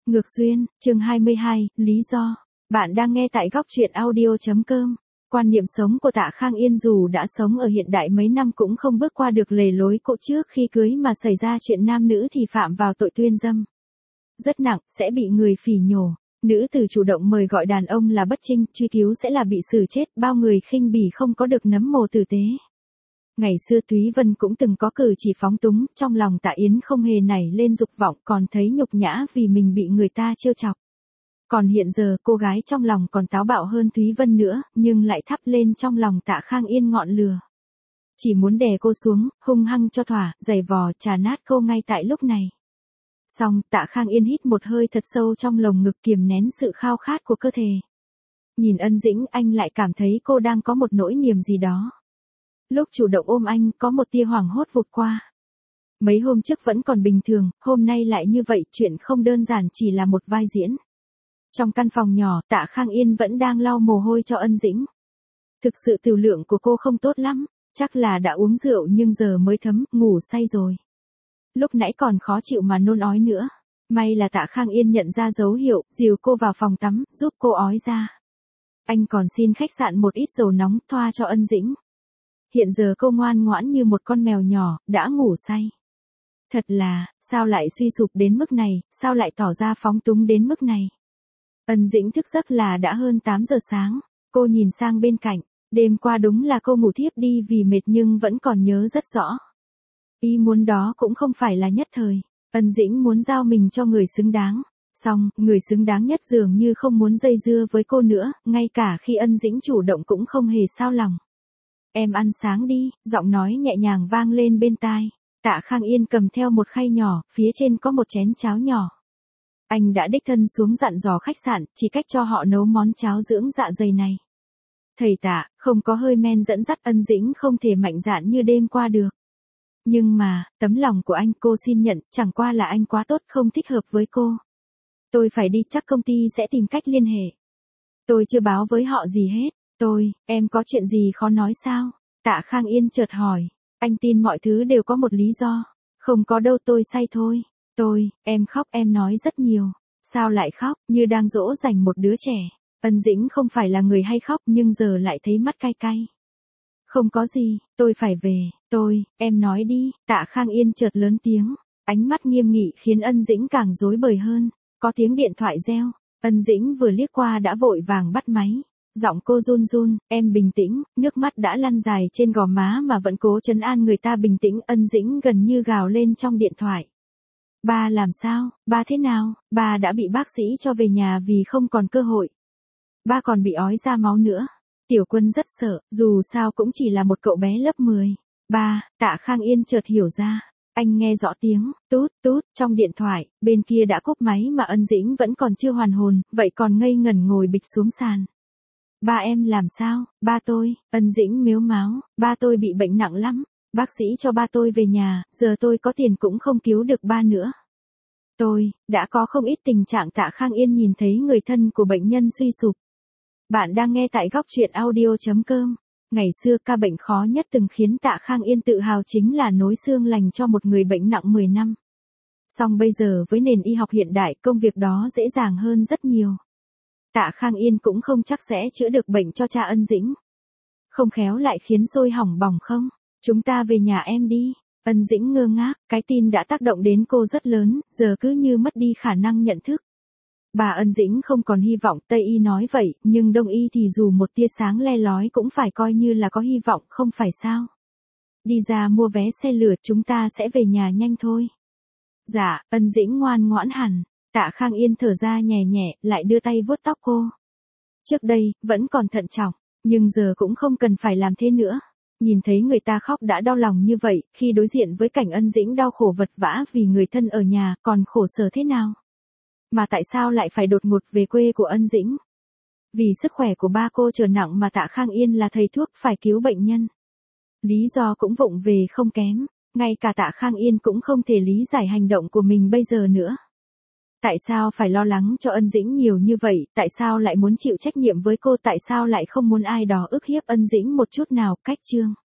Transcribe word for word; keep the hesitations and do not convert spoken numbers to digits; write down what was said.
Ngược duyên, chương hai mươi hai, lý do. Bạn đang nghe tại góc truyện audio.com. Quan niệm sống của Tạ Khang Yên dù đã sống ở hiện đại mấy năm cũng không bước qua được lề lối cũ trước khi cưới mà xảy ra chuyện nam nữ thì phạm vào tội tuyên dâm. Rất nặng, sẽ bị người phỉ nhổ. Nữ tử chủ động mời gọi đàn ông là bất trinh, truy cứu sẽ là bị xử chết, bao người khinh bỉ không có được nấm mồ tử tế. Ngày xưa Thúy Vân cũng từng có cử chỉ phóng túng, trong lòng Tạ Yến không hề nảy lên dục vọng, còn thấy nhục nhã vì mình bị người ta trêu chọc. Còn hiện giờ cô gái trong lòng còn táo bạo hơn Thúy Vân nữa, nhưng lại thắp lên trong lòng Tạ Khang Yên ngọn lửa. Chỉ muốn đè cô xuống, hung hăng cho thỏa, giày vò, trà nát cô ngay tại lúc này. Xong, Tạ Khang Yên hít một hơi thật sâu trong lồng ngực kiềm nén sự khao khát của cơ thể. Nhìn Ân Dĩnh, anh lại cảm thấy cô đang có một nỗi niềm gì đó. Lúc chủ động ôm anh, có một tia hoảng hốt vụt qua. Mấy hôm trước vẫn còn bình thường, hôm nay lại như vậy, chuyện không đơn giản chỉ là một vai diễn. Trong căn phòng nhỏ, Tạ Khang Yên vẫn đang lau mồ hôi cho Ân Dĩnh. Thực sự tiểu lượng của cô không tốt lắm, chắc là đã uống rượu nhưng giờ mới thấm, ngủ say rồi. Lúc nãy còn khó chịu mà nôn ói nữa. May là Tạ Khang Yên nhận ra dấu hiệu, dìu cô vào phòng tắm, giúp cô ói ra. Anh còn xin khách sạn một ít dầu nóng thoa cho Ân Dĩnh. Hiện giờ cô ngoan ngoãn như một con mèo nhỏ, đã ngủ say. Thật là, sao lại suy sụp đến mức này, sao lại tỏ ra phóng túng đến mức này. Ân Dĩnh thức giấc là đã hơn tám giờ sáng, cô nhìn sang bên cạnh, đêm qua đúng là cô ngủ thiếp đi vì mệt nhưng vẫn còn nhớ rất rõ. Ý muốn đó cũng không phải là nhất thời, Ân Dĩnh muốn giao mình cho người xứng đáng. Xong, người xứng đáng nhất dường như không muốn dây dưa với cô nữa, ngay cả khi Ân Dĩnh chủ động cũng không hề sao lòng. Em ăn sáng đi, giọng nói nhẹ nhàng vang lên bên tai. Tạ Khang Yên cầm theo một khay nhỏ, phía trên có một chén cháo nhỏ. Anh đã đích thân xuống dặn dò khách sạn, chỉ cách cho họ nấu món cháo dưỡng dạ dày này. Thầy Tạ, không có hơi men dẫn dắt Ân Dĩnh không thể mạnh dạn như đêm qua được. Nhưng mà, tấm lòng của anh cô xin nhận, chẳng qua là anh quá tốt không thích hợp với cô. Tôi phải đi, chắc công ty sẽ tìm cách liên hệ. Tôi chưa báo với họ gì hết. Tôi, em có chuyện gì khó nói sao? Tạ Khang Yên chợt hỏi. Anh tin mọi thứ đều có một lý do. Không có đâu, tôi say thôi. Tôi, em khóc, em nói rất nhiều. Sao lại khóc, như đang dỗ dành một đứa trẻ. Ân Dĩnh không phải là người hay khóc nhưng giờ lại thấy mắt cay cay. Không có gì, tôi phải về. Tôi, em nói đi. Tạ Khang Yên chợt lớn tiếng. Ánh mắt nghiêm nghị khiến Ân Dĩnh càng rối bời hơn. Có tiếng điện thoại reo. Ân Dĩnh vừa liếc qua đã vội vàng bắt máy. Giọng cô run run, em bình tĩnh, nước mắt đã lăn dài trên gò má mà vẫn cố trấn an người ta bình tĩnh. Ân Dĩnh gần như gào lên trong điện thoại. Ba làm sao, ba thế nào, ba đã bị bác sĩ cho về nhà vì không còn cơ hội. Ba còn bị ói ra máu nữa. Tiểu Quân rất sợ, dù sao cũng chỉ là một cậu bé lớp mười. Ba, Tạ Khang Yên chợt hiểu ra. Anh nghe rõ tiếng, tút, tút, trong điện thoại, bên kia đã cúp máy mà Ân Dĩnh vẫn còn chưa hoàn hồn, vậy còn ngây ngẩn ngồi bịch xuống sàn. Ba em làm sao, ba tôi, Ân Dĩnh mếu máo, ba tôi bị bệnh nặng lắm, bác sĩ cho ba tôi về nhà, giờ tôi có tiền cũng không cứu được ba nữa. Tôi, đã có không ít tình trạng. Tạ Khang Yên nhìn thấy người thân của bệnh nhân suy sụp. Bạn đang nghe tại góc truyện audio.com. Ngày xưa ca bệnh khó nhất từng khiến Tạ Khang Yên tự hào chính là nối xương lành cho một người bệnh nặng mười năm. Song bây giờ với nền y học hiện đại công việc đó dễ dàng hơn rất nhiều. Tạ Khang Yên cũng không chắc sẽ chữa được bệnh cho cha Ân Dĩnh. Không khéo lại khiến sôi hỏng bỏng không? Chúng ta về nhà em đi. Ân Dĩnh ngơ ngác, cái tin đã tác động đến cô rất lớn, giờ cứ như mất đi khả năng nhận thức. Bà Ân Dĩnh không còn hy vọng, Tây y nói vậy, nhưng Đông y thì dù một tia sáng le lói cũng phải coi như là có hy vọng, không phải sao? Đi ra mua vé xe lửa, chúng ta sẽ về nhà nhanh thôi. Dạ, Ân Dĩnh ngoan ngoãn hẳn. Tạ Khang Yên thở ra nhẹ nhẹ, lại đưa tay vuốt tóc cô. Trước đây, vẫn còn thận trọng, nhưng giờ cũng không cần phải làm thế nữa. Nhìn thấy người ta khóc đã đau lòng như vậy, khi đối diện với cảnh Ân Dĩnh đau khổ vật vã vì người thân ở nhà, còn khổ sở thế nào? Mà tại sao lại phải đột ngột về quê của Ân Dĩnh? Vì sức khỏe của ba cô trở nặng mà Tạ Khang Yên là thầy thuốc phải cứu bệnh nhân. Lý do cũng vụng về không kém, ngay cả Tạ Khang Yên cũng không thể lý giải hành động của mình bây giờ nữa. Tại sao phải lo lắng cho Ân Dĩnh nhiều như vậy, tại sao lại muốn chịu trách nhiệm với cô, tại sao lại không muốn ai đó ức hiếp Ân Dĩnh một chút nào, cách chương.